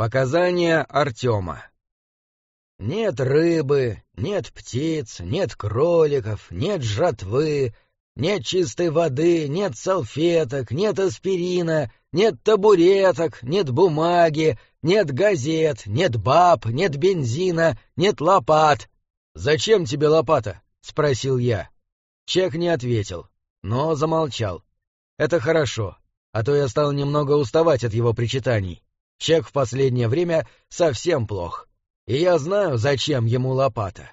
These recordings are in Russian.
Показания Артема. Нет рыбы, нет птиц, нет кроликов, нет жратвы, нет чистой воды, нет салфеток, нет аспирина, нет табуреток, нет бумаги, нет газет, нет баб, нет бензина, нет лопат. «Зачем тебе лопата?» — спросил я. Чек не ответил, но замолчал. Это хорошо, а то я стал немного уставать от его причитаний. Чек в последнее время совсем плох. И я знаю, зачем ему лопата.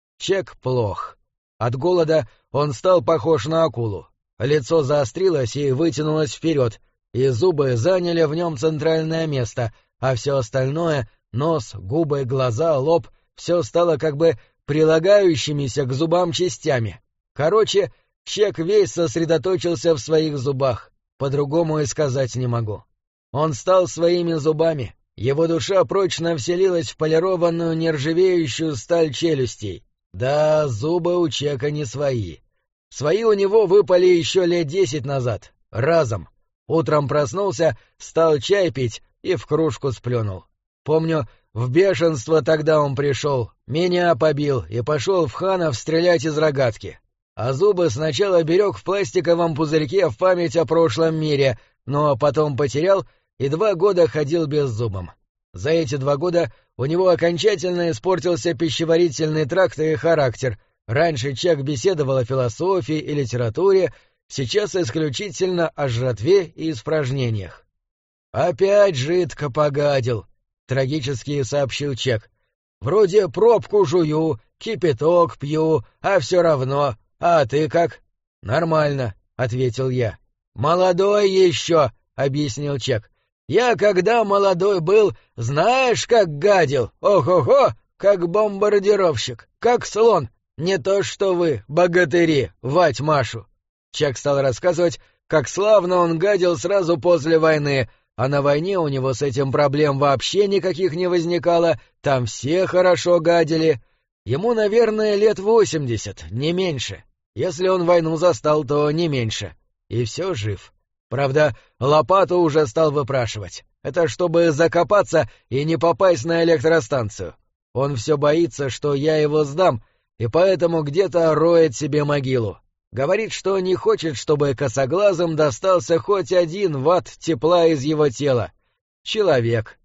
Чек плох. От голода он стал похож на акулу. Лицо заострилось и вытянулось вперед, и зубы заняли в нем центральное место, а все остальное — нос, губы, глаза, лоб — все стало как бы прилагающимися к зубам частями. Короче, Чек весь сосредоточился в своих зубах. По-другому и сказать не могу. Он стал своими зубами. Его душа прочно вселилась в полированную нержавеющую сталь челюстей. Да, зубы у Чека не свои. Свои у него выпали еще лет 10 назад. Разом. Утром проснулся, стал чай пить и в кружку сплюнул. Помню, в бешенство тогда он пришел, меня побил и пошел в Ханов стрелять из рогатки. А зубы сначала берег в пластиковом пузырьке в память о прошлом мире, но потом потерял и 2 года ходил беззубым. За эти 2 года у него окончательно испортился пищеварительный тракт и характер. Раньше Чек беседовал о философии и литературе, сейчас исключительно о жратве и испражнениях. «Опять жидко погадил», — трагически сообщил Чек. «Вроде пробку жую, кипяток пью, а все равно. А ты как?» «Нормально», — ответил я. «Молодой еще», — объяснил Чек. «Я, когда молодой был, знаешь, как гадил? Ох-охо, как бомбардировщик, как слон. Не то что вы, богатыри, вать Машу». Чек стал рассказывать, как славно он гадил сразу после войны, а на войне у него с этим проблем вообще никаких не возникало, там все хорошо гадили. Ему, наверное, лет 80, не меньше. Если он войну застал, то не меньше. И все жив. Правда, лопату уже стал выпрашивать. Это чтобы закопаться и не попасть на электростанцию. Он все боится, что я его сдам, и поэтому где-то роет себе могилу. Говорит, что не хочет, чтобы косоглазым достался хоть 1 ватт тепла из его тела. Человек.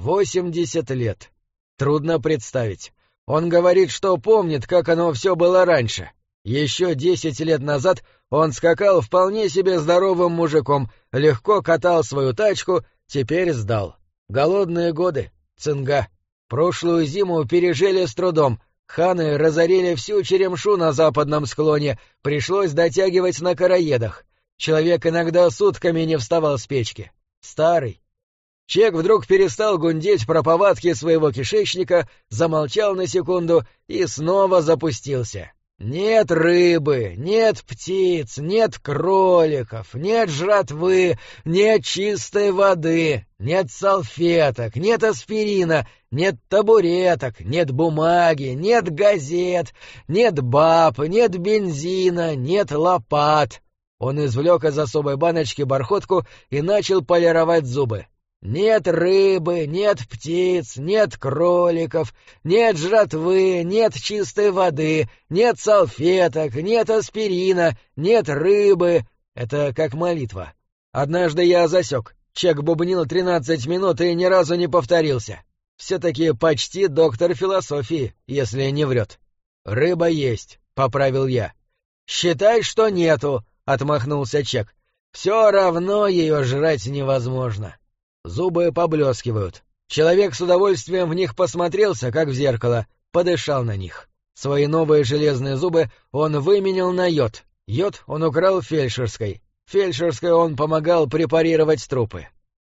80 лет. Трудно представить. Он говорит, что помнит, как оно все было раньше. Еще 10 лет назад он скакал вполне себе здоровым мужиком, легко катал свою тачку, теперь сдал. Голодные годы, цинга. Прошлую зиму пережили с трудом. Ханы разорили всю черемшу на западном склоне, пришлось дотягивать на короедах. Человек иногда сутками не вставал с печки. Старый. Чек вдруг перестал гундеть про повадки своего кишечника, замолчал на секунду и снова запустился. Нет рыбы, нет птиц, нет кроликов, нет жратвы, нет чистой воды, нет салфеток, нет аспирина, нет табуреток, нет бумаги, нет газет, нет баб, нет бензина, нет лопат. Он извлек из особой баночки бархотку и начал полировать зубы. Нет рыбы, нет птиц, нет кроликов, нет жратвы, нет чистой воды, нет салфеток, нет аспирина, нет рыбы. Это как молитва. Однажды я засек. Чек бубнил 13 минут и ни разу не повторился. Все-таки почти доктор философии, если не врет. «Рыба есть», — поправил я. «Считай, что нету», — отмахнулся Чек. «Все равно ее жрать невозможно». Зубы поблескивают. Человек с удовольствием в них посмотрелся, как в зеркало, подышал на них. Свои новые железные зубы он выменял на йод. Йод он украл в фельдшерской. Фельдшерской он помогал препарировать трупы.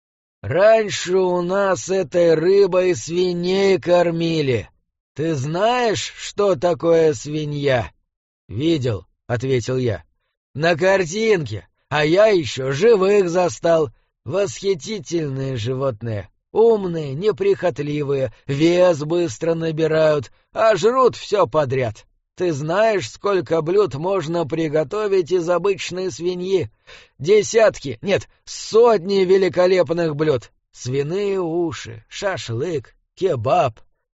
«Раньше у нас этой рыбой свиней кормили. Ты знаешь, что такое свинья?» «Видел», — ответил я. «На картинке, а я еще живых застал. Восхитительные животные, умные, неприхотливые, вес быстро набирают, а жрут все подряд. Ты знаешь, сколько блюд можно приготовить из обычной свиньи? Десятки, нет, сотни великолепных блюд. свиные уши, шашлык, кебаб.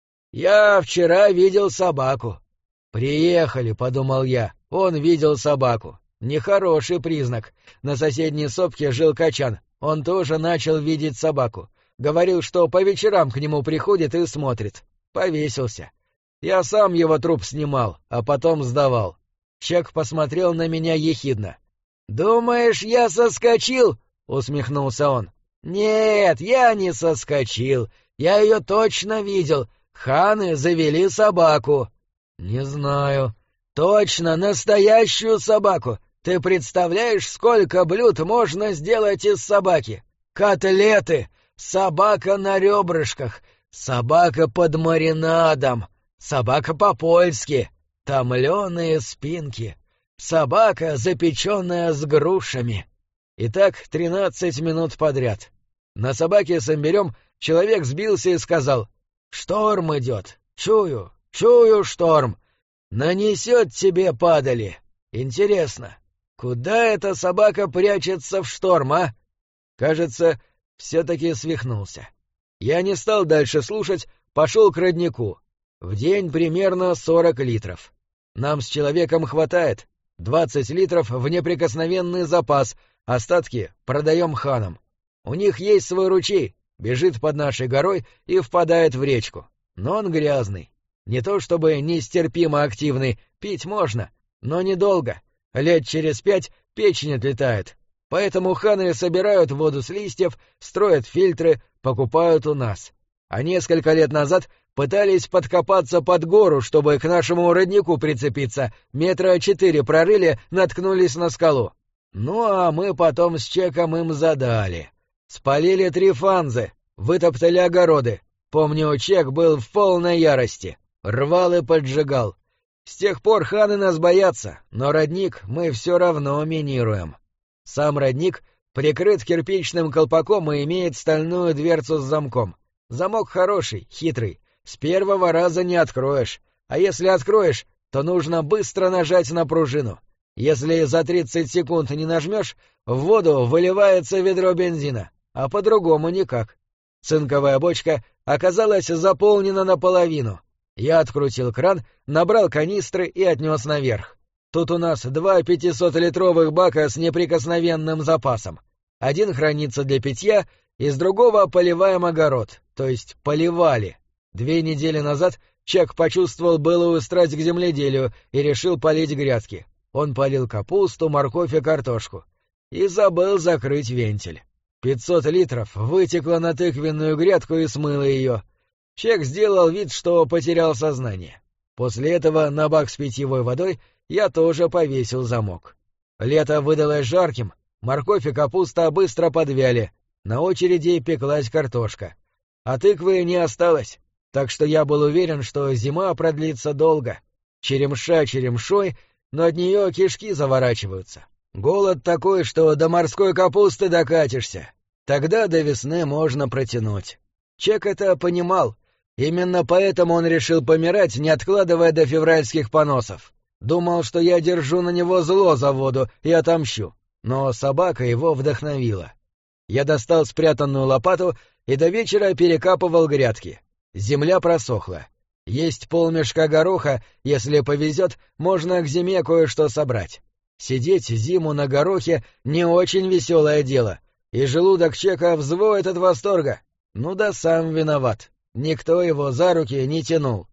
Я вчера видел собаку. «Приехали», — подумал я, — он видел собаку. Нехороший признак. На соседней сопке жил Качан, он тоже начал видеть собаку. Говорил, что по вечерам к нему приходит и смотрит. Повесился. Я сам его труп снимал, а потом сдавал. Чек посмотрел на меня ехидно. «Думаешь, я соскочил?» — усмехнулся он. «Нет, я не соскочил. Я ее точно видел. Ханы завели собаку». «Не знаю». «Точно, настоящую собаку. Ты представляешь, сколько блюд можно сделать из собаки? Котлеты, собака на ребрышках, собака под маринадом, собака по-польски, томленые спинки, собака, запеченная с грушами». И так 13 минут подряд. На собаке с имбирем человек сбился и сказал: «Шторм идет. Чую, чую шторм. Нанесет тебе падали. Интересно, куда эта собака прячется в шторм, а?» Кажется, все-таки свихнулся. Я не стал дальше слушать, пошел к роднику. В день примерно 40 литров. Нам с человеком хватает. 20 литров в неприкосновенный запас, остатки продаем ханам. У них есть свой ручей, бежит под нашей горой и впадает в речку. Но он грязный. Не то чтобы нестерпимо активный, пить можно, но недолго. Лет через 5 печень отлетает. Поэтому ханы собирают воду с листьев, строят фильтры, покупают у нас. А несколько лет назад пытались подкопаться под гору, чтобы к нашему роднику прицепиться. 4 метра прорыли, наткнулись на скалу. Ну а мы потом с Чеком им задали. Спалили 3 фанзы, вытоптали огороды. Помню, Чек был в полной ярости. Рвал и поджигал. С тех пор ханы нас боятся, но родник мы все равно минируем. Сам родник прикрыт кирпичным колпаком и имеет стальную дверцу с замком. Замок хороший, хитрый. С первого раза не откроешь. А если откроешь, то нужно быстро нажать на пружину. Если за 30 секунд не нажмешь, в воду выливается ведро бензина, а по-другому никак. Цинковая бочка оказалась заполнена наполовину. Я открутил кран, набрал канистры и отнес наверх. Тут у нас 2 500-литровых бака с неприкосновенным запасом. Один хранится для питья, из другого поливаем огород, то есть поливали. 2 недели назад Чак почувствовал былую страсть к земледелию и решил полить грядки. Он полил капусту, морковь и картошку. И забыл закрыть вентиль. 500 литров вытекло на тыквенную грядку и смыло ее. Чек сделал вид, что потерял сознание. После этого на бак с питьевой водой я тоже повесил замок. Лето выдалось жарким, морковь и капуста быстро подвяли, на очереди пеклась картошка. А тыквы не осталось, так что я был уверен, что зима продлится долго. Черемша черемшой, но от нее кишки заворачиваются. Голод такой, что до морской капусты докатишься. Тогда до весны можно протянуть. Чек это понимал. Именно поэтому он решил помирать, не откладывая до февральских поносов. Думал, что я держу на него зло за воду и отомщу. Но собака его вдохновила. Я достал спрятанную лопату и до вечера перекапывал грядки. Земля просохла. Есть полмешка гороха, если повезет, можно к зиме кое-что собрать. Сидеть зиму на горохе — не очень веселое дело, и желудок Чека взвоет от восторга. Ну да сам виноват. Никто его за руки не тянул.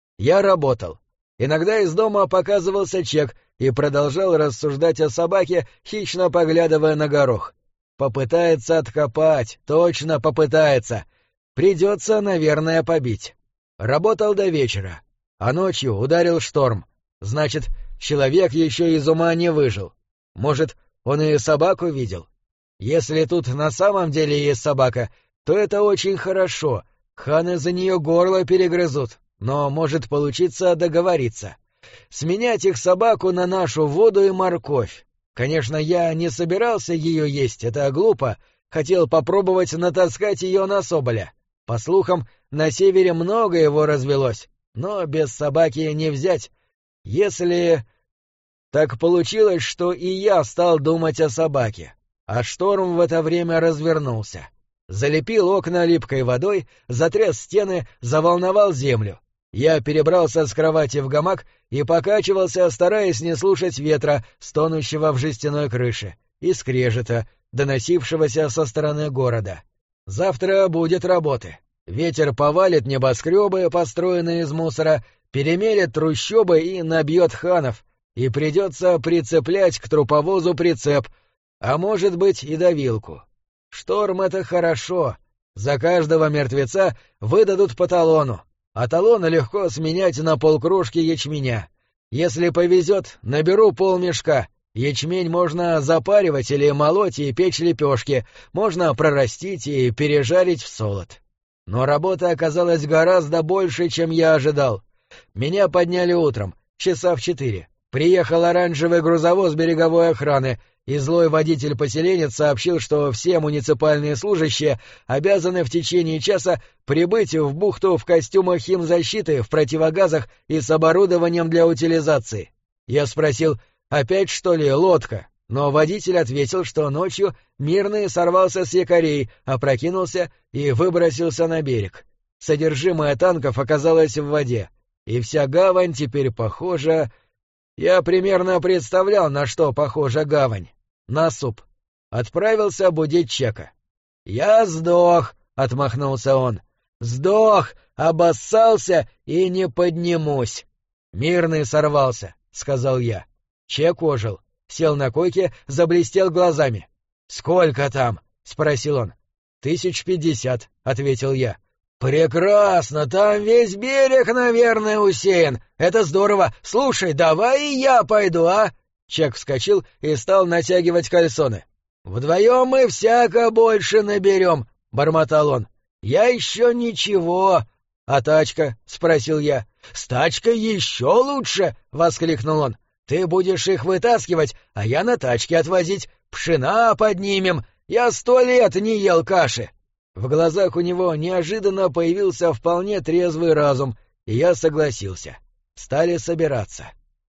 Я работал. Иногда из дома показывался Чек и продолжал рассуждать о собаке, хищно поглядывая на горох. Попытается откопать, точно попытается. Придется, наверное, побить. Работал до вечера, а ночью ударил шторм. Значит, человек еще из ума не выжил. Может, он и собаку видел? Если тут на самом деле есть собака, то это очень хорошо. Ханы за нее горло перегрызут, но может получиться договориться. Сменять их собаку на нашу воду и морковь. Конечно, я не собирался ее есть, это глупо. Хотел попробовать натаскать ее на соболя. По слухам, на севере много его развелось, но без собаки не взять. Если... Так получилось, что и я стал думать о собаке, а шторм в это время развернулся. Залепил окна липкой водой, затряс стены, заволновал землю. Я перебрался с кровати в гамак и покачивался, стараясь не слушать ветра, стонущего в жестяной крыше, и скрежета, доносившегося со стороны города. Завтра будет работы. Ветер повалит небоскребы, построенные из мусора, перемелет трущобы и набьет ханов, и придется прицеплять к труповозу прицеп, а может быть и давилку. Шторм — это хорошо. За каждого мертвеца выдадут по талону, а талон легко сменять на полкружки ячменя. Если повезет, наберу полмешка. Ячмень можно запаривать или молоть и печь лепешки, можно прорастить и пережарить в солод. Но работа оказалась гораздо больше, чем я ожидал. Меня подняли утром, часа в 4. Приехал оранжевый грузовоз береговой охраны, и злой водитель-поселенец сообщил, что все муниципальные служащие обязаны в течение часа прибыть в бухту в костюмах химзащиты, в противогазах и с оборудованием для утилизации. Я спросил, опять что ли лодка? Но водитель ответил, что ночью мирный сорвался с якорей, опрокинулся и выбросился на берег. Содержимое танков оказалось в воде, и вся гавань теперь похожа... Я примерно представлял, на что похожа гавань. На суп. Отправился будить Чека. «Я сдох», — отмахнулся он. «Сдох, обоссался и не поднимусь». «Мирный сорвался», — сказал я. Чек ожил, сел на койке, заблестел глазами. «Сколько там?» — спросил он. 1050, — ответил я. «Прекрасно, там весь берег, наверное, усеян. Это здорово. Слушай, давай и я пойду, а?» Чек вскочил и стал натягивать кальсоны. «Вдвоем мы всяко больше наберем», — бормотал он. «Я еще ничего». «А тачка?» — спросил я. «С тачкой еще лучше!» — воскликнул он. «Ты будешь их вытаскивать, а я на тачке отвозить. Пшена поднимем. Я 100 лет не ел каши». В глазах у него неожиданно появился вполне трезвый разум, и я согласился. Стали собираться.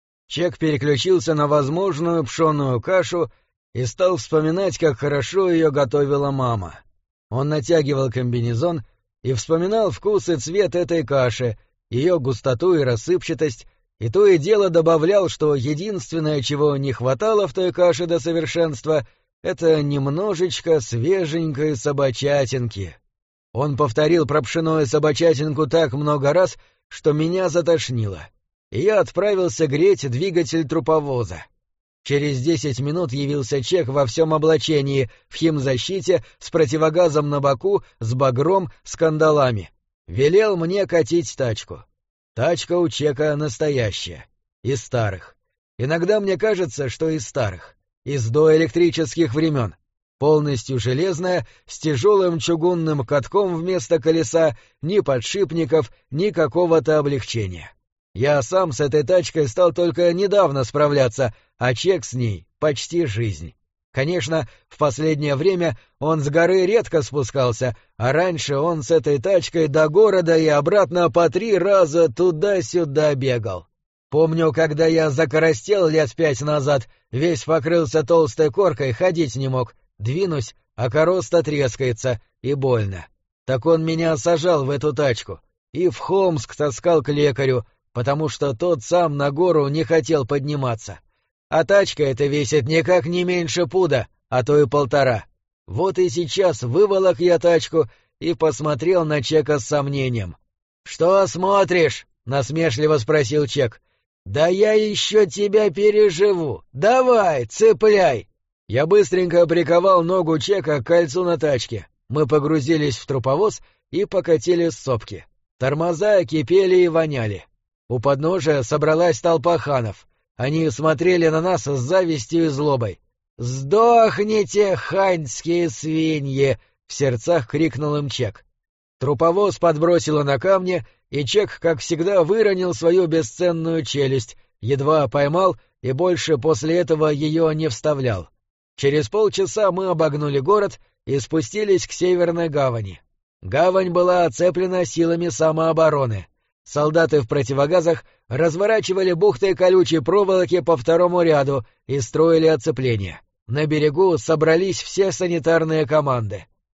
Чек переключился на возможную пшеную кашу и стал вспоминать, как хорошо ее готовила мама. Он натягивал комбинезон и вспоминал вкус и цвет этой каши, ее густоту и рассыпчатость, и то и дело добавлял, что единственное, чего не хватало в той каше до совершенства — это немножечко свеженькой собачатинки. Он повторил про пшеную собачатинку так много раз, что меня затошнило, и я отправился греть двигатель труповоза. Через 10 минут явился Чек во всем облачении, в химзащите, с противогазом на боку, с багром, с кандалами. Велел мне катить тачку. Тачка у Чека настоящая, из старых. Иногда мне кажется, что из старых. Из доэлектрических времен, полностью железная, с тяжелым чугунным катком вместо колеса, ни подшипников, ни какого-то облегчения. Я сам с этой тачкой стал только недавно справляться, а Чек с ней почти жизнь. Конечно, в последнее время он с горы редко спускался, а раньше он с этой тачкой до города и обратно по 3 раза туда-сюда бегал. Помню, когда я закоростел лет 5 назад, весь покрылся толстой коркой, ходить не мог. Двинусь, а короста трескается, и больно. Так он меня сажал в эту тачку и в Холмск таскал к лекарю, потому что тот сам на гору не хотел подниматься. А тачка эта весит никак не меньше пуда, а то и 1,5. Вот и сейчас выволок я тачку и посмотрел на Чека с сомнением. «Что смотришь?» — насмешливо спросил Чек. «Да я еще тебя переживу. Давай, цепляй!» Я быстренько приковал ногу Чека к кольцу на тачке. Мы погрузились в труповоз и покатили с сопки. Тормоза кипели и воняли. У подножия собралась толпа ханов. Они смотрели на нас с завистью и злобой. «Сдохните, ханьские свиньи!» — в сердцах крикнул им Чек. Труповоз подбросило на камни, и Чек, как всегда, выронил свою бесценную челюсть, едва поймал и больше после этого ее не вставлял. Через полчаса мы обогнули город и спустились к северной гавани. Гавань была оцеплена силами самообороны. Солдаты в противогазах разворачивали бухты колючей проволоки по 2-му ряду и строили оцепление. На берегу собрались все санитарные команды.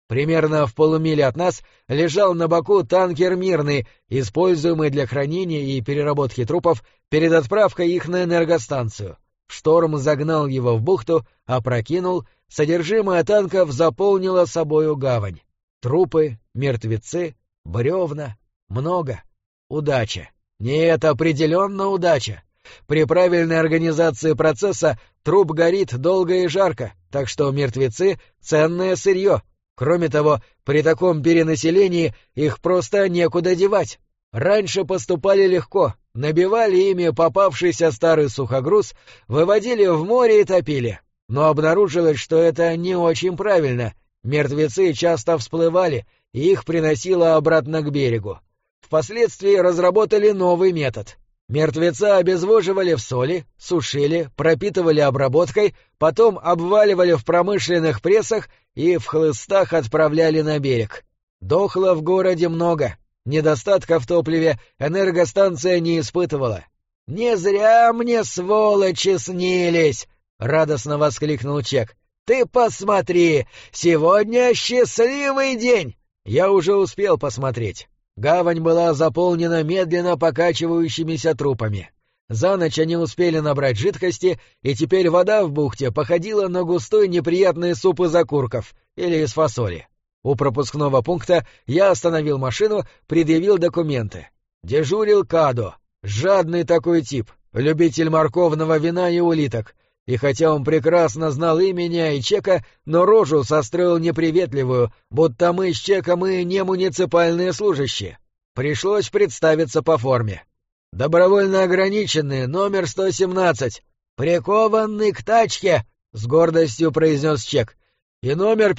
Примерно в полумиле от нас лежал на боку танкер «Мирный», используемый для хранения и переработки трупов перед отправкой их на энергостанцию. Шторм загнал его в бухту, опрокинул, содержимое танков заполнило собою гавань. Трупы, мертвецы, бревна, много. Удача. Нет, определенно удача. При правильной организации процесса труп горит долго и жарко, так что мертвецы — ценное сырье. Кроме того, при таком перенаселении их просто некуда девать. Раньше поступали легко, набивали ими попавшийся старый сухогруз, выводили в море и топили. Но обнаружилось, что это не очень правильно. Мертвецы часто всплывали, и их приносило обратно к берегу. Впоследствии разработали новый метод. Мертвеца обезвоживали в соли, сушили, пропитывали обработкой, потом обваливали в промышленных прессах и в хлыстах отправляли на берег. Дохло в городе много. Недостатка в топливе энергостанция не испытывала. «Не зря мне, сволочи, снились!» — радостно воскликнул Чек. «Ты посмотри! Сегодня счастливый день!» Я уже успел посмотреть. Гавань была заполнена медленно покачивающимися трупами. За ночь они успели набрать жидкости, и теперь вода в бухте походила на густой неприятный суп из окурков или из фасоли. У пропускного пункта я остановил машину, предъявил документы. Дежурил Кадо, жадный такой тип, любитель морковного вина и улиток. И хотя он прекрасно знал и меня, и Чека, но рожу состроил неприветливую, будто мы с Чеком и не муниципальные служащие. Пришлось представиться по форме. «Добровольно ограниченный, номер 117. Прикованный к тачке», — с гордостью произнес Чек. «И номер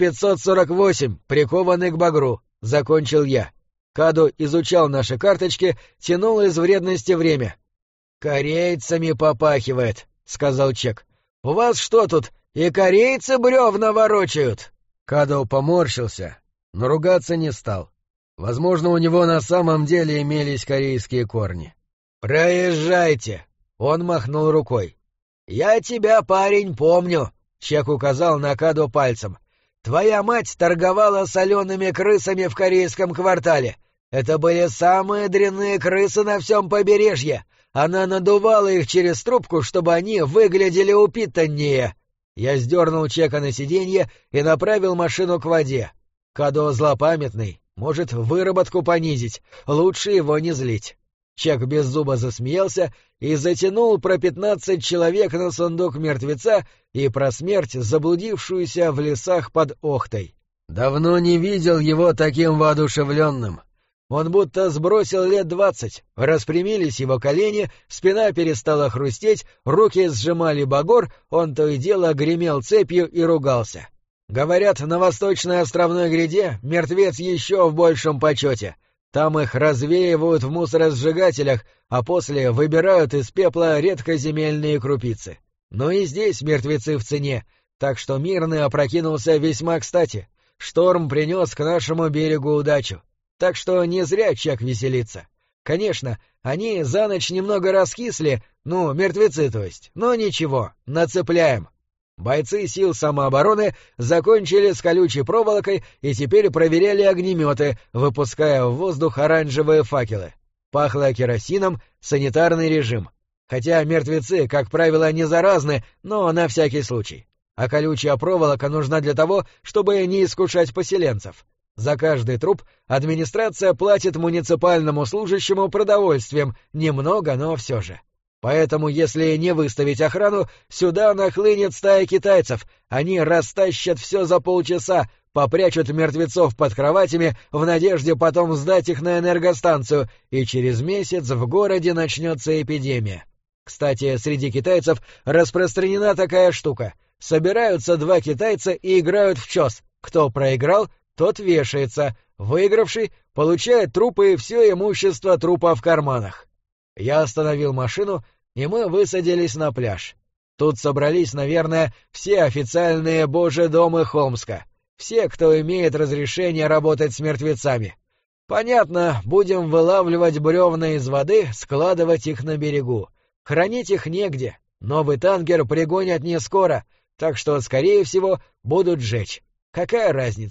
548, прикованный к багру», — закончил я. Кадо изучал наши карточки, тянул из вредности время. «Корейцами попахивает», — сказал Чек. «У вас что тут, и корейцы бревна ворочают?» Кадо поморщился, но ругаться не стал. Возможно, у него на самом деле имелись корейские корни. «Проезжайте!» — он махнул рукой. «Я тебя, парень, помню!» — Чек указал на Кадо пальцем. «Твоя мать торговала солеными крысами в корейском квартале. Это были самые дрянные крысы на всем побережье. Она надувала их через трубку, чтобы они выглядели упитаннее». Я сдернул Чека на сиденье и направил машину к воде. Кадо злопамятный, может выработку понизить, лучше его не злить. Чек без зуба засмеялся и затянул про 15 человек на сундук мертвеца и про смерть, заблудившуюся в лесах под Охтой. Давно не видел его таким воодушевленным. Он будто сбросил лет 20, распрямились его колени, спина перестала хрустеть, руки сжимали багор, он то и дело гремел цепью и ругался. Говорят, на восточной островной гряде мертвец еще в большем почете. Там их развеивают в мусоросжигателях, а после выбирают из пепла редкоземельные крупицы. Но и здесь мертвецы в цене, так что Мирный опрокинулся весьма кстати. Шторм принес к нашему берегу удачу. Так что не зря Чек веселится. Конечно, они за ночь немного раскисли, мертвецы то есть, но ничего, нацепляем. Бойцы сил самообороны закончили с колючей проволокой и теперь проверяли огнеметы, выпуская в воздух оранжевые факелы. Пахло керосином, санитарный режим. Хотя мертвецы, как правило, не заразны, но на всякий случай. А колючая проволока нужна для того, чтобы не искушать поселенцев. За каждый труп администрация платит муниципальному служащему продовольствием, немного, но все же. Поэтому, если не выставить охрану, сюда нахлынет стая китайцев, они растащат все за полчаса, попрячут мертвецов под кроватями в надежде потом сдать их на энергостанцию, и через месяц в городе начнется эпидемия. Кстати, среди китайцев распространена такая штука. Собираются два китайца и играют в чёс. Кто проиграл, тот вешается, выигравший получает трупы и все имущество трупа в карманах. Я остановил машину, и мы высадились на пляж. Тут собрались, наверное, все официальные божедомы Холмска, все, кто имеет разрешение работать с мертвецами. Понятно, будем вылавливать бревна из воды, складывать их на берегу. Хранить их негде, новый танкер пригонят не скоро, так что, скорее всего, будут сжечь. Какая разница?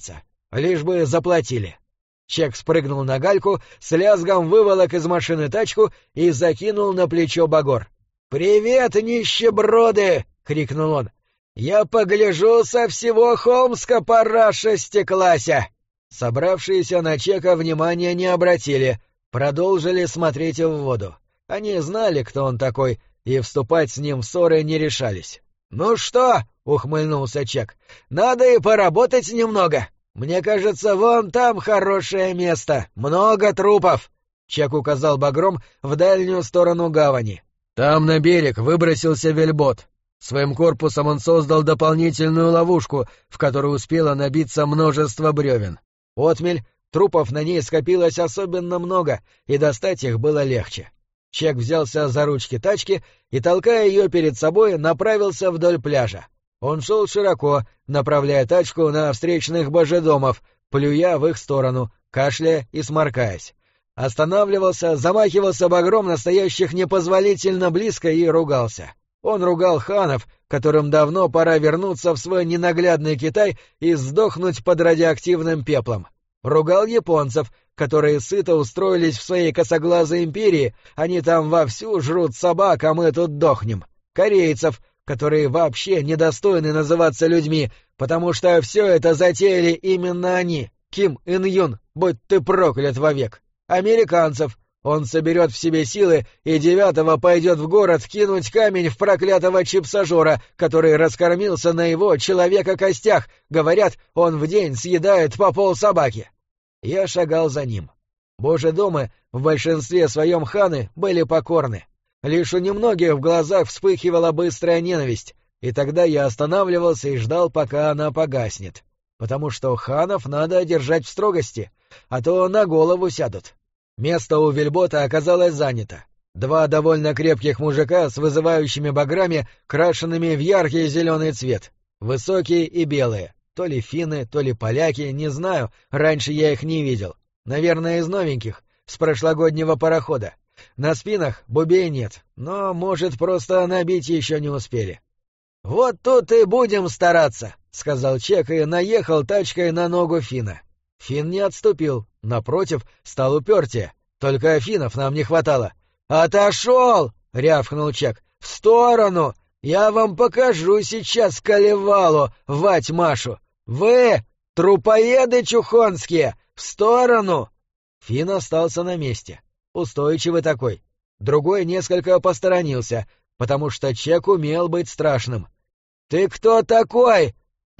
лишь бы заплатили». Чек спрыгнул на гальку, с лязгом выволок из машины тачку и закинул на плечо багор. «Привет, нищеброды!» — крикнул он. «Я погляжу, со всего Холмска параша стеклася!» Собравшиеся на Чека внимания не обратили, продолжили смотреть в воду. Они знали, кто он такой, и вступать с ним в ссоры не решались. «Ну что?» — ухмыльнулся Чек. «Надо и поработать немного. Мне кажется, вон там хорошее место, много трупов!» Чек указал багром в дальнюю сторону гавани. Там на берег выбросился вельбот. Своим корпусом он создал дополнительную ловушку, в которую успело набиться множество бревен. Отмель, трупов на ней скопилось особенно много, и достать их было легче. Чек взялся за ручки тачки и, толкая ее перед собой, направился вдоль пляжа. Он шел широко, направляя тачку на встречных божедомов, плюя в их сторону, кашляя и сморкаясь. Останавливался, замахивался багром настоящих непозволительно близко и ругался. Он ругал ханов, которым давно пора вернуться в свой ненаглядный Китай и сдохнуть под радиоактивным пеплом. Ругал японцев, которые сыто устроились в своей косоглазой империи, они там вовсю жрут собак, а мы тут дохнем. Корейцев, которые вообще недостойны называться людьми, потому что все это затеяли именно они, Ким Ин Юн, будь ты проклят вовек. Американцев, он соберет в себе силы и 9-го пойдет в город кинуть камень в проклятого чипсажора, который раскормился на его человека-костях, говорят, он в день съедает по полсобаки. Я шагал за ним. Божедомы в большинстве своем ханы были покорны. Лишь у немногих в глазах вспыхивала быстрая ненависть, и тогда я останавливался и ждал, пока она погаснет. Потому что ханов надо держать в строгости, а то на голову сядут. Место у вельбота оказалось занято. 2 довольно крепких мужика с вызывающими баграми, крашенными в яркий зеленый цвет. Высокие и белые. То ли финны, то ли поляки, не знаю, раньше я их не видел. Наверное, из новеньких, с прошлогоднего парохода. На спинах бубей нет, но, может, просто набить еще не успели. «Вот тут и будем стараться», — сказал Чек и наехал тачкой на ногу Фина. Фин не отступил, напротив, стал упертее. Только финнов нам не хватало. «Отошел!» — рявкнул Чек. «В сторону! Я вам покажу сейчас Калевалу, вать Машу! Вы, трупоеды чухонские, в сторону!» Фин остался на месте. Устойчивый такой. Другой несколько посторонился, потому что Чек умел быть страшным. «Ты кто такой,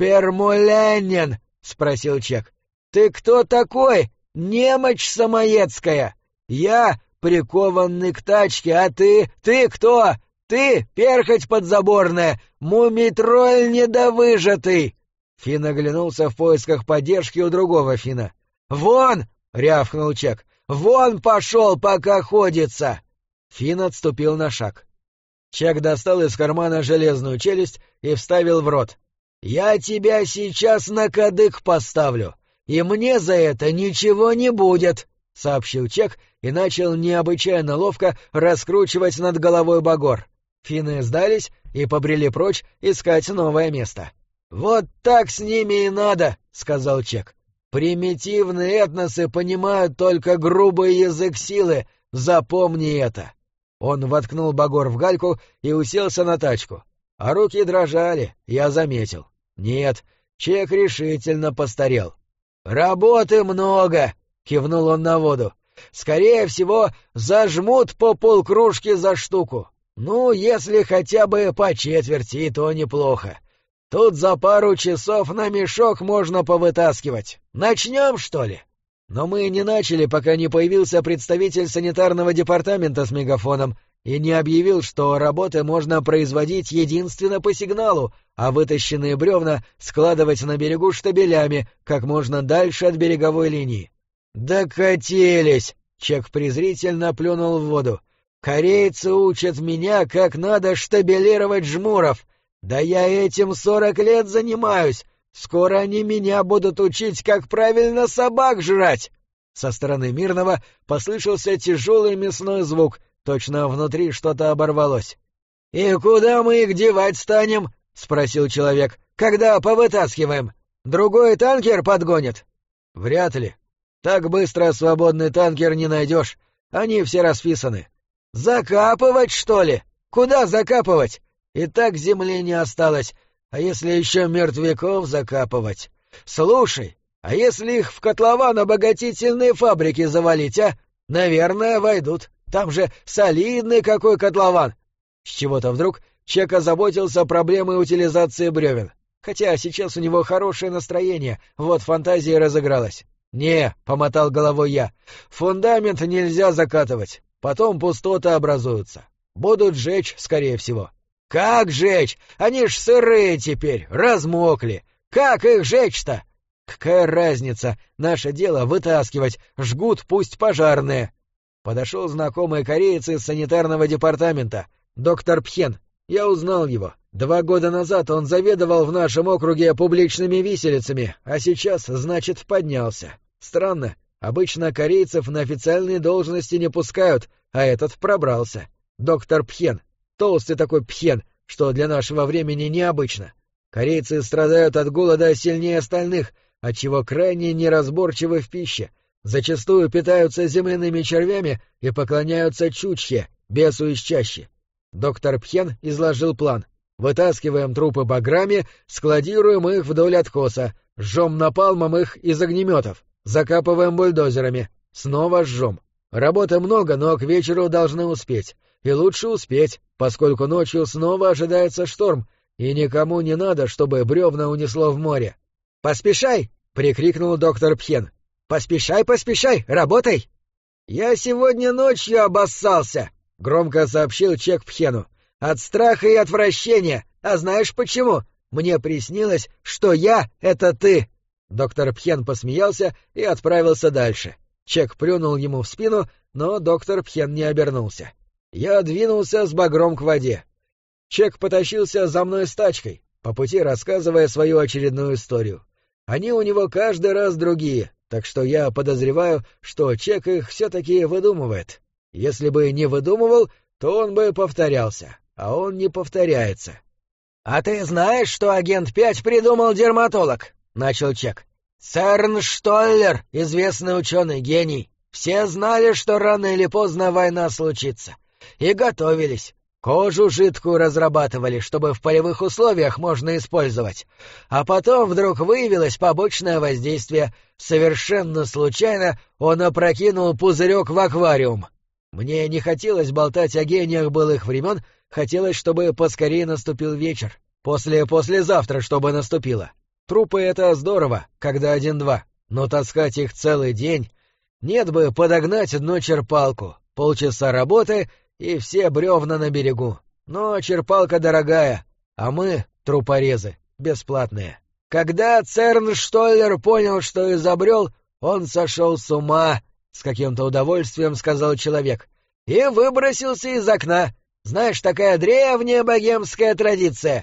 пермулянин?» — спросил Чек. «Ты кто такой, немочь самоедская? Я прикованный к тачке, а ты кто? Ты, перхоть подзаборная, мумий-тролль недовыжатый!» Фин оглянулся в поисках поддержки у другого Фина. «Вон!» — рявкнул Чек. «Вон пошел, пока ходится!» Фин отступил на шаг. Чек достал из кармана железную челюсть и вставил в рот. «Я тебя сейчас на кадык поставлю, и мне за это ничего не будет», — сообщил Чек и начал необычайно ловко раскручивать над головой багор. Финны сдались и побрели прочь искать новое место. «Вот так с ними и надо», — сказал Чек. «Примитивные этносы понимают только грубый язык силы, запомни это». Он воткнул багор в гальку и уселся на тачку. А руки дрожали, я заметил. Нет, Чек решительно постарел. «Работы много», — кивнул он на воду. «Скорее всего, зажмут по полкружки за штуку. Ну, если хотя бы по четверти, то неплохо. Тут за пару часов на мешок можно повытаскивать. Начнем, что ли?» Но мы не начали, пока не появился представитель санитарного департамента с мегафоном и не объявил, что работы можно производить единственно по сигналу, а вытащенные бревна складывать на берегу штабелями, как можно дальше от береговой линии. «Докатились!» — Чек презрительно плюнул в воду. «Корейцы учат меня, как надо штабелировать жмуров. Да я этим 40 лет занимаюсь. Скоро они меня будут учить, как правильно собак жрать!» Со стороны Мирного послышался тяжелый мясной звук, точно внутри что-то оборвалось. «И куда мы их девать станем?» — спросил человек. «Когда повытаскиваем? Другой танкер подгонит?» Вряд ли. Так быстро свободный танкер не найдешь. Они все расписаны. Закапывать, что ли? Куда закапывать? И так земли не осталось. А если еще мертвяков закапывать? Слушай, а если их в котлован обогатительные фабрики завалить, а? Наверное, войдут. Там же солидный какой котлован. С чего-то вдруг Чек озаботился проблемой утилизации бревен. Хотя сейчас у него хорошее настроение, вот фантазия разыгралась. «Не», — помотал головой я, — «фундамент нельзя закатывать, потом пустоты образуются. Будут жечь, скорее всего». «Как жечь? Они ж сырые теперь, размокли. Как их жечь-то?» «Какая разница? Наше дело вытаскивать, жгут пусть пожарные». Подошел знакомый кореец из санитарного департамента, доктор Пхен. Я узнал его. 2 года назад он заведовал в нашем округе публичными виселицами, а сейчас, значит, поднялся. Странно, обычно корейцев на официальные должности не пускают, а этот пробрался. Доктор Пхен. Толстый такой Пхен, что для нашего времени необычно. Корейцы страдают от голода сильнее остальных, отчего крайне неразборчивы в пище. Зачастую питаются земляными червями и поклоняются чучхе, бесу из чащи. Доктор Пхен изложил план. Вытаскиваем трупы баграми, складируем их вдоль откоса, жжем напалмом их из огнеметов, закапываем бульдозерами, снова жжем. Работы много, но к вечеру должны успеть. И лучше успеть, поскольку ночью снова ожидается шторм, и никому не надо, чтобы бревна унесло в море. «Поспешай!» — прикрикнул доктор Пхен. «Поспешай, поспешай, работай!» «Я сегодня ночью обоссался!» — громко сообщил Чек Пхену. «От страха и отвращения. А знаешь почему? Мне приснилось, что я — это ты!» Доктор Пхен посмеялся и отправился дальше. Чек плюнул ему в спину, но доктор Пхен не обернулся. Я двинулся с багром к воде. Чек потащился за мной с тачкой, по пути рассказывая свою очередную историю. Они у него каждый раз другие, так что я подозреваю, что Чек их все-таки выдумывает. Если бы не выдумывал, то он бы повторялся, а он не повторяется. — А ты знаешь, что агент 5 придумал дерматолог? — начал Чек. — Цернштоллер, известный ученый-гений. Все знали, что рано или поздно война случится. И готовились. Кожу жидкую разрабатывали, чтобы в полевых условиях можно использовать. А потом вдруг выявилось побочное воздействие. Совершенно случайно он опрокинул пузырек в аквариум. Мне не хотелось болтать о гениях былых времен, хотелось, чтобы поскорее наступил вечер. Послезавтра, чтобы наступило. Трупы — это здорово, когда 1-2, но таскать их целый день... Нет бы подогнать одну черпалку, полчаса работы и все бревна на берегу. Но черпалка дорогая, а мы, трупорезы, бесплатные. Когда Цернштоллер понял, что изобрел, он сошел с ума, — с каким-то удовольствием сказал человек, — и выбросился из окна. Знаешь, такая древняя богемская традиция.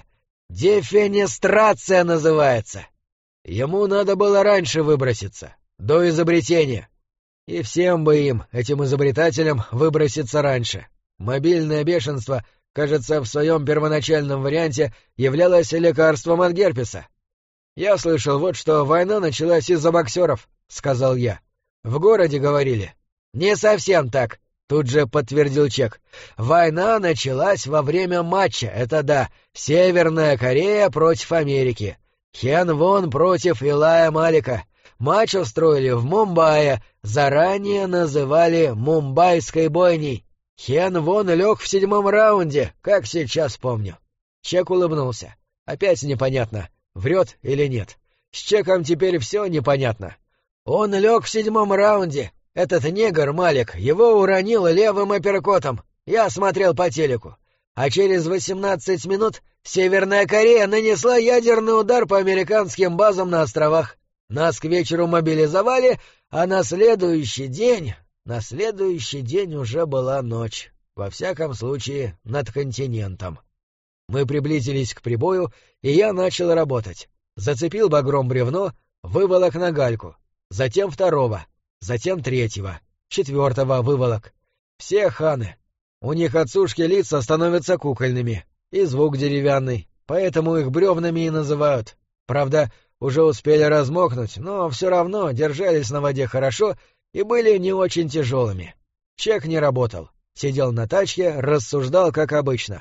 Дефенестрация называется. Ему надо было раньше выброситься, до изобретения. И всем бы им, этим изобретателям, выброситься раньше. Мобильное бешенство, кажется, в своем первоначальном варианте являлось лекарством от герпеса. «Я слышал вот, что война началась из-за боксеров», — сказал я. «В городе говорили». «Не совсем так», — тут же подтвердил Чек. «Война началась во время матча, это да, Северная Корея против Америки. Хен Вон против Илая Малика. Матч устроили в Мумбаи, заранее называли Мумбайской бойней. Хен Вон лег в 7-м раунде, как сейчас помню». Чек улыбнулся. Опять непонятно, врет или нет. С Чеком теперь все непонятно. Он лег в 7-м раунде. Этот негр Малик его уронил левым апперкотом. Я смотрел по телеку. А через 18 минут Северная Корея нанесла ядерный удар по американским базам на островах. Нас к вечеру мобилизовали, а на следующий день уже была ночь. Во всяком случае, над континентом. Мы приблизились к прибою, и я начал работать. Зацепил багром бревно, выволок на гальку. Затем 2-го, затем 3-го, 4-го выволок. Все ханы. У них от сушки лица становятся кукольными, и звук деревянный, поэтому их бревнами и называют. Правда, уже успели размокнуть, но все равно держались на воде хорошо и были не очень тяжелыми. Чек не работал. Сидел на тачке, рассуждал, как обычно.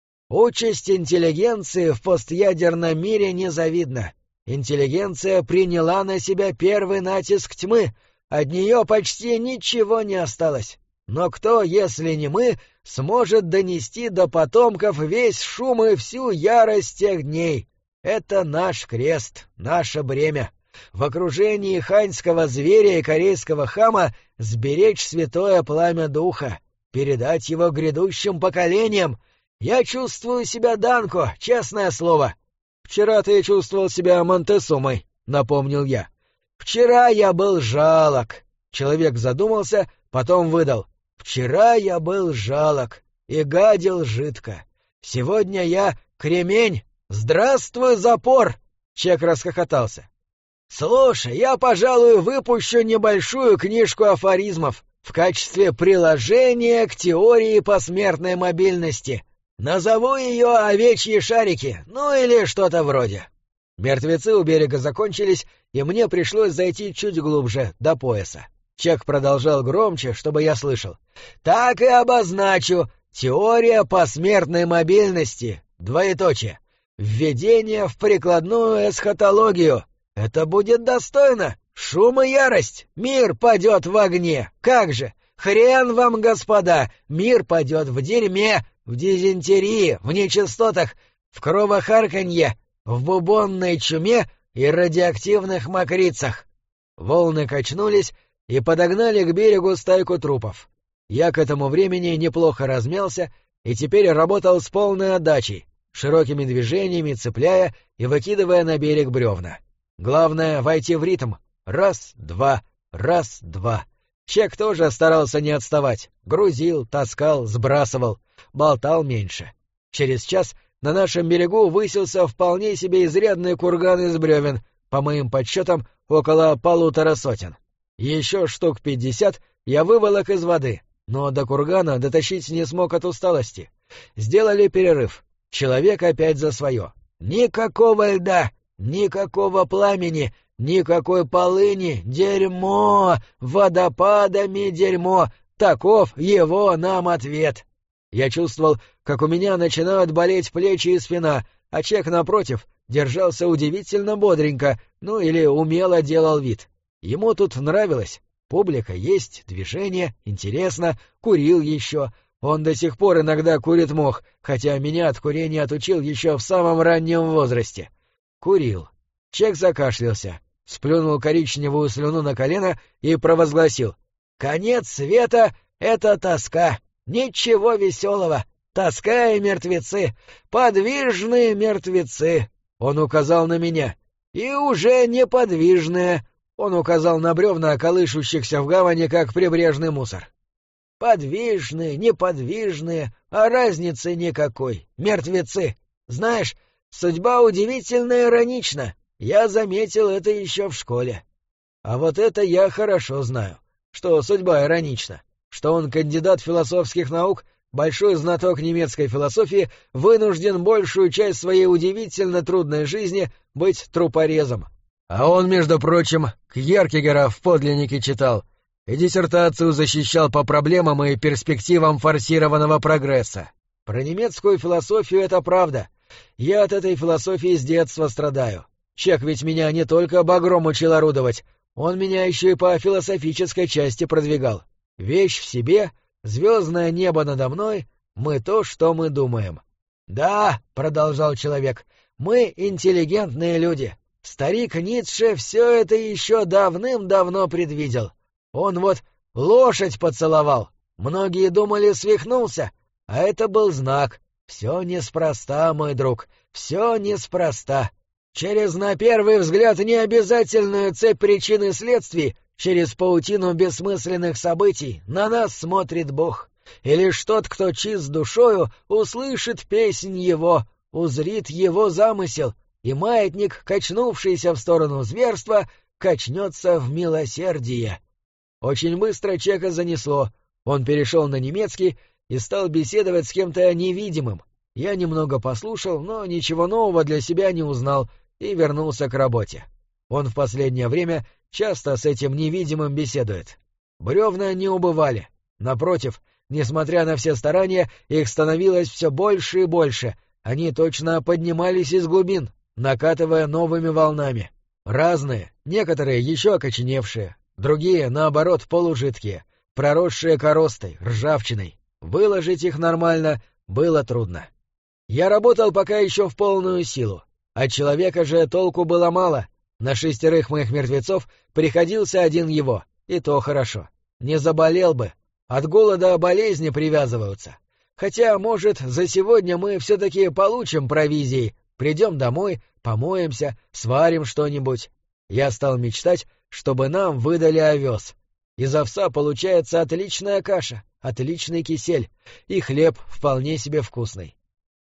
Участь интеллигенции в постъядерном мире незавидна. Интеллигенция приняла на себя первый натиск тьмы, от нее почти ничего не осталось. Но кто, если не мы, сможет донести до потомков весь шум и всю ярость тех дней? Это наш крест, наше бремя. В окружении ханьского зверя и корейского хама сберечь святое пламя духа, передать его грядущим поколениям. Я чувствую себя Данко, честное слово. Вчера ты чувствовал себя Монтесумой, напомнил я. Вчера я был жалок. Человек задумался, потом выдал. Вчера я был жалок и гадил жидко. Сегодня я кремень. Здравствуй, запор! Чек расхохотался. Слушай, я, пожалуй, выпущу небольшую книжку афоризмов в качестве приложения к теории посмертной мобильности. Назову ее «Овечьи шарики», ну или что-то вроде. Мертвецы у берега закончились, и мне пришлось зайти чуть глубже, до пояса. Чек продолжал громче, чтобы я слышал. «Так и обозначу. Теория посмертной мобильности. Двоеточие. Введение в прикладную эсхатологию. Это будет достойно. Шум и ярость. Мир падет в огне. Как же? Хрен вам, господа. Мир падет в дерьме, в дизентерии, в нечистотах, в кровохарканье, в бубонной чуме и радиоактивных мокрицах». Волны качнулись и подогнали к берегу стайку трупов. Я к этому времени неплохо размялся и теперь работал с полной отдачей, широкими движениями цепляя и выкидывая на берег бревна. Главное — войти в ритм. Раз, два, раз, два. Чек тоже старался не отставать. Грузил, таскал, сбрасывал. Болтал меньше. Через час на нашем берегу высился вполне себе изрядный курган из бревен, по моим подсчетам, около 150 сотен. Еще штук 50 я выволок из воды, но до кургана дотащить не смог от усталости. Сделали перерыв. Человек опять за свое. Никакого льда, никакого пламени, никакой полыни, дерьмо, водопадами дерьмо. Таков его нам ответ. Я чувствовал, как у меня начинают болеть плечи и спина, а Чек, напротив, держался удивительно бодренько, ну или умело делал вид. Ему тут нравилось. Публика есть, движение, интересно, курил еще. Он до сих пор иногда курит мох, хотя меня от курения отучил еще в самом раннем возрасте. Курил. Чек закашлялся, сплюнул коричневую слюну на колено и провозгласил. «Конец света — это тоска. Ничего веселого. Тоска и мертвецы. Подвижные мертвецы». Он указал на меня. «И уже неподвижные». Он указал на бревна, колышущихся в гавани, как прибрежный мусор. «Подвижные, неподвижные, а разницы никакой. Мертвецы. Знаешь, судьба удивительно иронична. Я заметил это еще в школе. А вот это я хорошо знаю, что судьба иронична, что он кандидат философских наук, большой знаток немецкой философии, вынужден большую часть своей удивительно трудной жизни быть трупорезом. А он, между прочим, Кьеркегора в подлиннике читал и диссертацию защищал по проблемам и перспективам форсированного прогресса. Про немецкую философию это правда. Я от этой философии с детства страдаю. Чек ведь меня не только багром учил орудовать, он меня еще и по философической части продвигал. Вещь в себе, звездное небо надо мной, мы то, что мы думаем. «Да», — продолжал человек, — «мы интеллигентные люди. Старик Ницше все это еще давным-давно предвидел. Он вот лошадь поцеловал. Многие думали, свихнулся, а это был знак. Все неспроста, мой друг, все неспроста. Через, на первый взгляд, необязательную цепь причин и следствий, через паутину бессмысленных событий, на нас смотрит Бог. И лишь тот, кто чист душою, услышит песнь его, узрит его замысел, и маятник, качнувшийся в сторону зверства, качнется в милосердие». Очень быстро Чека занесло. Он перешел на немецкий и стал беседовать с кем-то невидимым. Я немного послушал, но ничего нового для себя не узнал, и вернулся к работе. Он в последнее время часто с этим невидимым беседует. Бревна не убывали. Напротив, несмотря на все старания, их становилось все больше и больше. Они точно поднимались из глубин, накатывая новыми волнами. Разные, некоторые еще окоченевшие, другие, наоборот, полужидкие, проросшие коростой, ржавчиной. Выложить их нормально было трудно. Я работал пока еще в полную силу. От человека же толку было мало. На 6 моих мертвецов приходился один его, и то хорошо. Не заболел бы. От голода болезни привязываются. Хотя, может, за сегодня мы все-таки получим провизии, придем домой, помоемся, сварим что-нибудь. Я стал мечтать, чтобы нам выдали овес. Из овса получается отличная каша, отличный кисель, и хлеб вполне себе вкусный.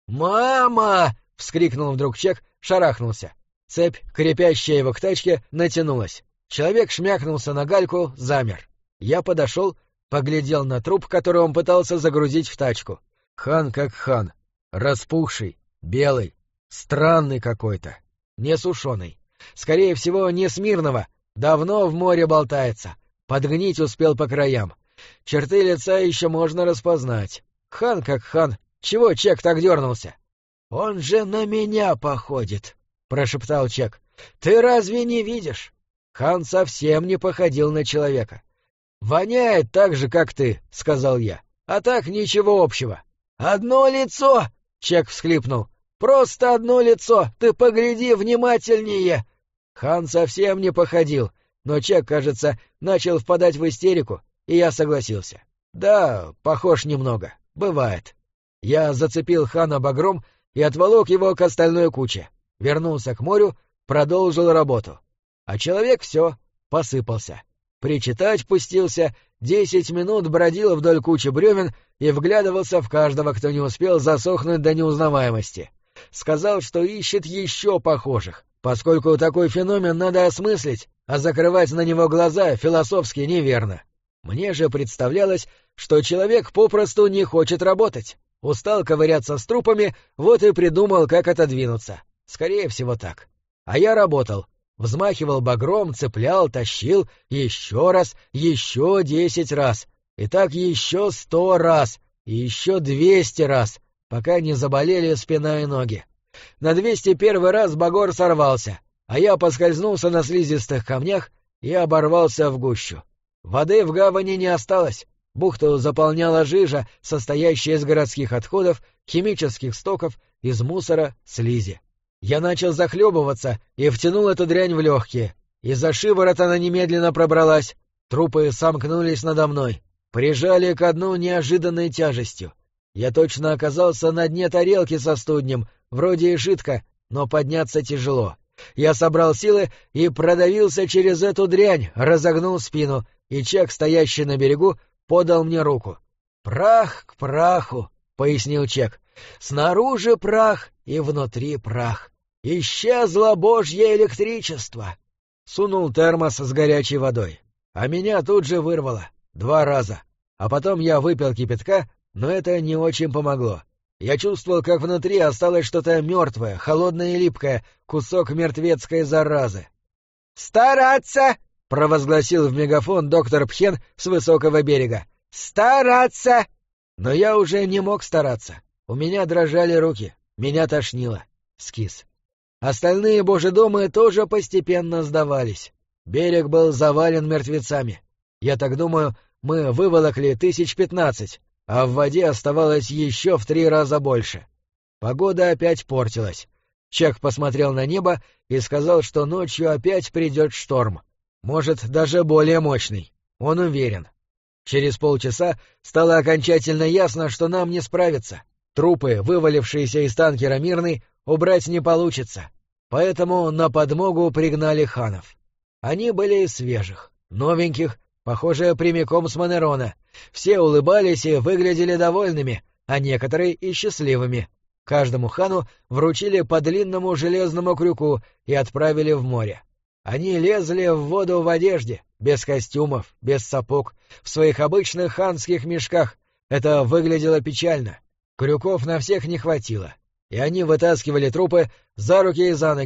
«Мама!» — вскрикнул вдруг Чек, шарахнулся. Цепь, крепящая его к тачке, натянулась. Человек шмякнулся на гальку, замер. Я подошел, поглядел на труп, который он пытался загрузить в тачку. Хан как хан, распухший, белый, странный какой-то, не сушеный. Скорее всего, не смирного, давно в море болтается, подгнить успел по краям. Черты лица еще можно распознать. Хан как хан, чего Чек так дернулся? — Он же на меня походит, — прошептал Чек. — Ты разве не видишь? Хан совсем не походил на человека. — Воняет так же, как ты, — сказал я. — А так ничего общего. — Одно лицо! — Чек всхлипнул. — Просто одно лицо! Ты погляди внимательнее! Хан совсем не походил, но Чек, кажется, начал впадать в истерику, и я согласился. Да, похож немного. Бывает. Я зацепил Хана багром и отволок его к остальной куче. Вернулся к морю, продолжил работу. А человек все, посыпался. Причитать пустился, 10 минут бродил вдоль кучи бревен и вглядывался в каждого, кто не успел засохнуть до неузнаваемости. Сказал, что ищет еще похожих, поскольку такой феномен надо осмыслить, а закрывать на него глаза философски неверно. Мне же представлялось, что человек попросту не хочет работать. Устал ковыряться с трупами, вот и придумал, как отодвинуться. Скорее всего так. А я работал. Взмахивал багром, цеплял, тащил, еще раз, еще 10 раз. И так еще 100 раз, и еще 200 раз, пока не заболели спина и ноги. На 201 раз багор сорвался, а я поскользнулся на слизистых камнях и оборвался в гущу. Воды в гавани не осталось. Бухту заполняла жижа, состоящая из городских отходов, химических стоков, из мусора, слизи. Я начал захлебываться и втянул эту дрянь в легкие. Из-за шиворот она немедленно пробралась. Трупы сомкнулись надо мной, прижали ко дну неожиданной тяжестью. Я точно оказался на дне тарелки со студнем, вроде и жидко, но подняться тяжело. Я собрал силы и продавился через эту дрянь, разогнул спину, и Чек, стоящий на берегу, подал мне руку. «Прах к праху», — пояснил Чек. «Снаружи прах и внутри прах. Исчезло божье электричество». Сунул термос с горячей водой. А меня тут же вырвало. 2 раза. А потом я выпил кипятка, но это не очень помогло. Я чувствовал, как внутри осталось что-то мертвое, холодное и липкое, кусок мертвецкой заразы. «Стараться!» — провозгласил в мегафон доктор Пхен с высокого берега. «Стараться!» Но я уже не мог стараться. У меня дрожали руки, меня тошнило. Скис. Остальные божедомы тоже постепенно сдавались. Берег был завален мертвецами. Я так думаю, мы выволокли 15 000, а в воде оставалось еще в 3 раза больше. Погода опять портилась. Чек посмотрел на небо и сказал, что ночью опять придет шторм. Может, даже более мощный. Он уверен. Через полчаса стало окончательно ясно, что нам не справиться. Трупы, вывалившиеся из танкера «Мирный», убрать не получится. Поэтому на подмогу пригнали ханов. Они были из свежих, новеньких, похоже, прямиком с Манерона. Все улыбались и выглядели довольными, а некоторые и счастливыми. Каждому хану вручили по длинному железному крюку и отправили в море. Они лезли в воду в одежде, без костюмов, без сапог, в своих обычных ханских мешках. Это выглядело печально. Крюков на всех не хватило, и они вытаскивали трупы за руки и за ноги.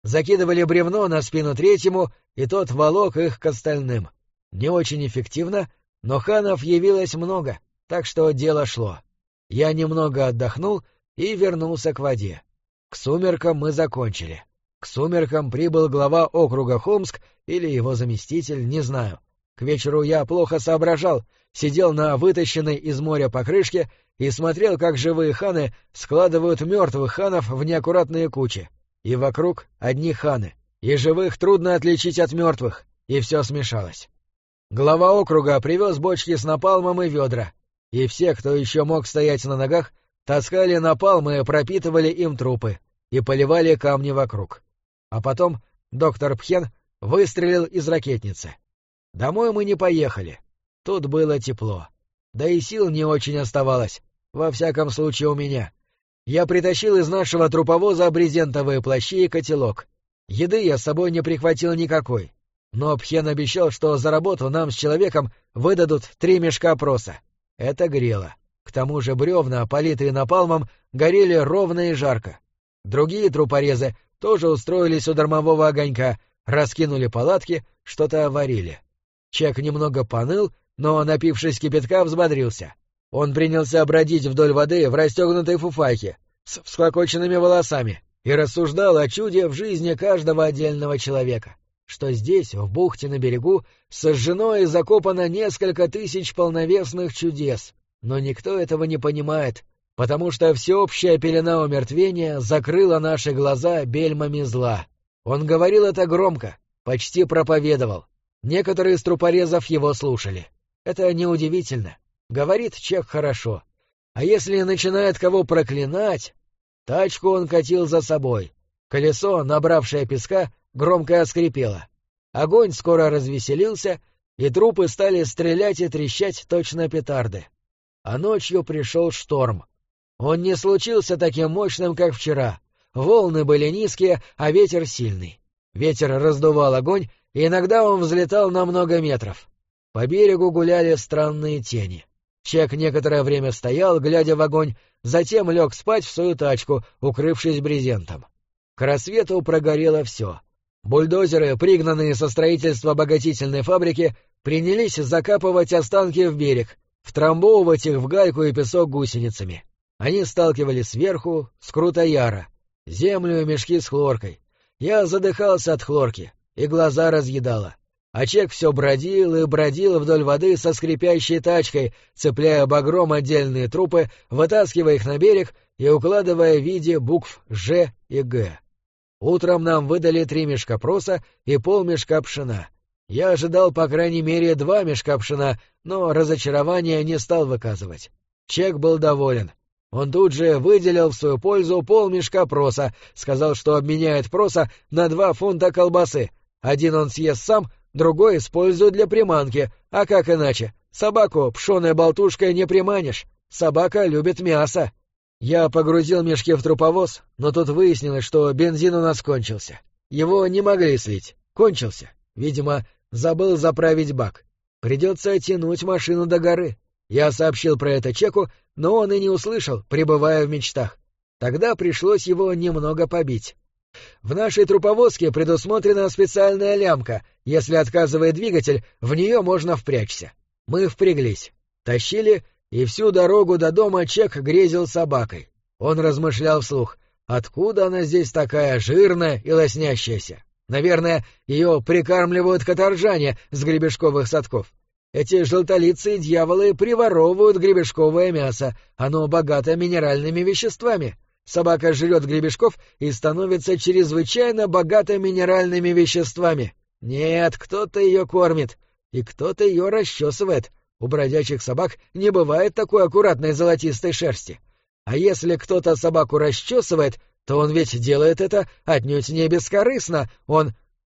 Закидывали бревно на спину третьему, и тот волок их к остальным. Не очень эффективно, но ханов явилось много, так что дело шло. Я немного отдохнул и вернулся к воде. К сумеркам мы закончили. К сумеркам прибыл глава округа Холмск или его заместитель, не знаю. К вечеру я плохо соображал, сидел на вытащенной из моря покрышке и смотрел, как живые ханы складывают мертвых ханов в неаккуратные кучи. И вокруг одни ханы, и живых трудно отличить от мертвых, и все смешалось. Глава округа привез бочки с напалмом и ведра, и все, кто еще мог стоять на ногах, таскали напалмы и пропитывали им трупы, и поливали камни вокруг. А потом доктор Пхен выстрелил из ракетницы. Домой мы не поехали. Тут было тепло. Да и сил не очень оставалось, во всяком случае у меня. Я притащил из нашего труповоза брезентовые плащи и котелок. Еды я с собой не прихватил никакой. Но Пхен обещал, что за работу нам с человеком выдадут 3 мешка проса. Это грело. К тому же бревна, политые напалмом, горели ровно и жарко. Другие трупорезы тоже устроились у дармового огонька, раскинули палатки, что-то варили. Чек немного поныл, но, напившись кипятка, взбодрился. Он принялся бродить вдоль воды в расстегнутой фуфайке, с всклокоченными волосами, и рассуждал о чуде в жизни каждого отдельного человека, что здесь, в бухте на берегу, сожжено и закопано несколько тысяч полновесных чудес, но никто этого не понимает, потому что всеобщая пелена умертвения закрыла наши глаза бельмами зла. Он говорил это громко, почти проповедовал. Некоторые из трупорезов его слушали. Это неудивительно. Говорит Чек хорошо. А если начинает кого проклинать... Тачку он катил за собой. Колесо, набравшее песка, громко скрипело. Огонь скоро развеселился, и трупы стали стрелять и трещать точно петарды. А ночью пришел шторм. Он не случился таким мощным, как вчера. Волны были низкие, а ветер сильный. Ветер раздувал огонь, и иногда он взлетал на много метров. По берегу гуляли странные тени. Чек некоторое время стоял, глядя в огонь, затем лег спать в свою тачку, укрывшись брезентом. К рассвету прогорело все. Бульдозеры, пригнанные со строительства обогатительной фабрики, принялись закапывать останки в берег, втрамбовывать их в гальку и песок гусеницами. Они сталкивали сверху, с Крутояра, землю и мешки с хлоркой. Я задыхался от хлорки, и глаза разъедало. А Чек все бродил и бродил вдоль воды со скрипящей тачкой, цепляя багром отдельные трупы, вытаскивая их на берег и укладывая в виде букв «Ж» и «Г». Утром нам выдали 3 мешка проса и полмешка пшена. Я ожидал по крайней мере 2 мешка пшена, но разочарования не стал выказывать. Чек был доволен. Он тут же выделил в свою пользу полмешка проса, сказал, что обменяет проса на 2 фунта колбасы. Один он съест сам, другой используют для приманки, а как иначе? Собаку пшеной болтушкой не приманишь, собака любит мясо. Я погрузил мешки в труповоз, но тут выяснилось, что бензин у нас кончился. Его не могли слить, кончился. Видимо, забыл заправить бак. Придется тянуть машину до горы. Я сообщил про это Чеку, но он и не услышал, пребывая в мечтах. Тогда пришлось его немного побить. В нашей труповозке предусмотрена специальная лямка. Если отказывает двигатель, в нее можно впрячься. Мы впряглись. Тащили, и всю дорогу до дома Чек грезил собакой. Он размышлял вслух. Откуда она здесь такая жирная и лоснящаяся? Наверное, ее прикармливают каторжане с гребешковых садков. Эти желтолицые дьяволы приворовывают гребешковое мясо. Оно богато минеральными веществами. Собака жрет гребешков и становится чрезвычайно богата минеральными веществами. Нет, кто-то ее кормит, и кто-то ее расчесывает. У бродячих собак не бывает такой аккуратной золотистой шерсти. А если кто-то собаку расчесывает, то он ведь делает это отнюдь не бескорыстно. Он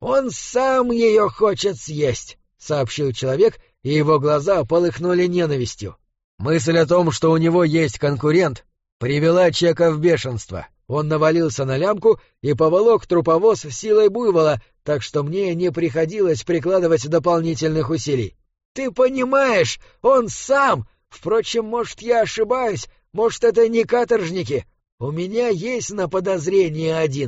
сам ее хочет съесть, — сообщил человек, и его глаза полыхнули ненавистью. Мысль о том, что у него есть конкурент, привела Чека в бешенство. Он навалился на лямку и поволок труповоз силой буйвола, так что мне не приходилось прикладывать дополнительных усилий. «Ты понимаешь, он сам! Впрочем, может, я ошибаюсь, может, это не каторжники. У меня есть на подозрение один».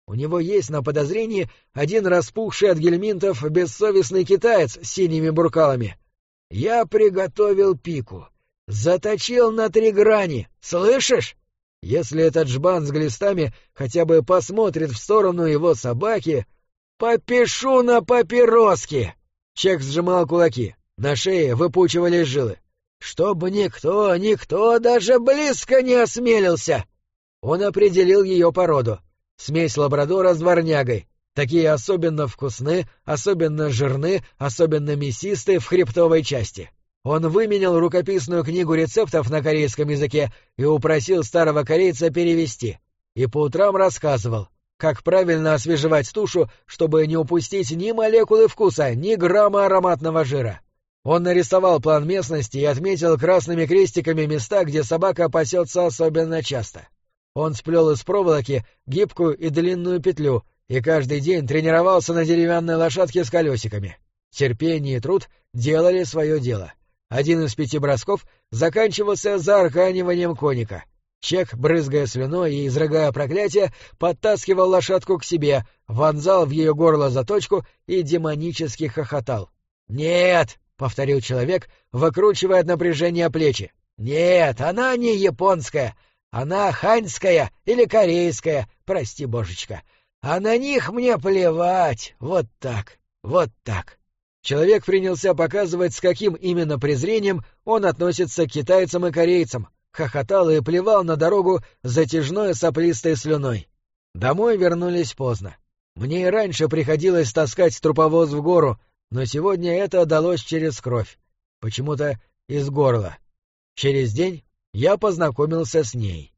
У него есть на подозрении один распухший от гельминтов бессовестный китаец с синими буркалами. Я приготовил пику. Заточил на 3 грани, слышишь? Если этот жбан с глистами хотя бы посмотрит в сторону его собаки, попишу на папироски. Чек сжимал кулаки, на шее выпучивались жилы. Чтобы никто даже близко не осмелился. Он определил ее породу. Смесь лабрадора с дворнягой. Такие особенно вкусны, особенно жирны, особенно мясисты в хребтовой части. Он выменял рукописную книгу рецептов на корейском языке и упросил старого корейца перевести. И по утрам рассказывал, как правильно освежевать тушу, чтобы не упустить ни молекулы вкуса, ни грамма ароматного жира. Он нарисовал план местности и отметил красными крестиками места, где собака пасется особенно часто. Он сплел из проволоки гибкую и длинную петлю и каждый день тренировался на деревянной лошадке с колесиками. Терпение и труд делали свое дело. Один из 5 бросков заканчивался заарканиванием коника. Чек, брызгая слюной и изрыгая проклятия, подтаскивал лошадку к себе, вонзал в ее горло заточку и демонически хохотал. «Нет!» — повторил человек, выкручивая от напряжения плечи. «Нет, она не японская, она ханьская или корейская, прости, божечка. А на них мне плевать, вот так, вот так». Человек принялся показывать, с каким именно презрением он относится к китайцам и корейцам, хохотал и плевал на дорогу затяжной соплистой слюной. Домой вернулись поздно. Мне и раньше приходилось таскать труповоз в гору, но сегодня это далось через кровь. Почему-то из горла. Через день я познакомился с ней.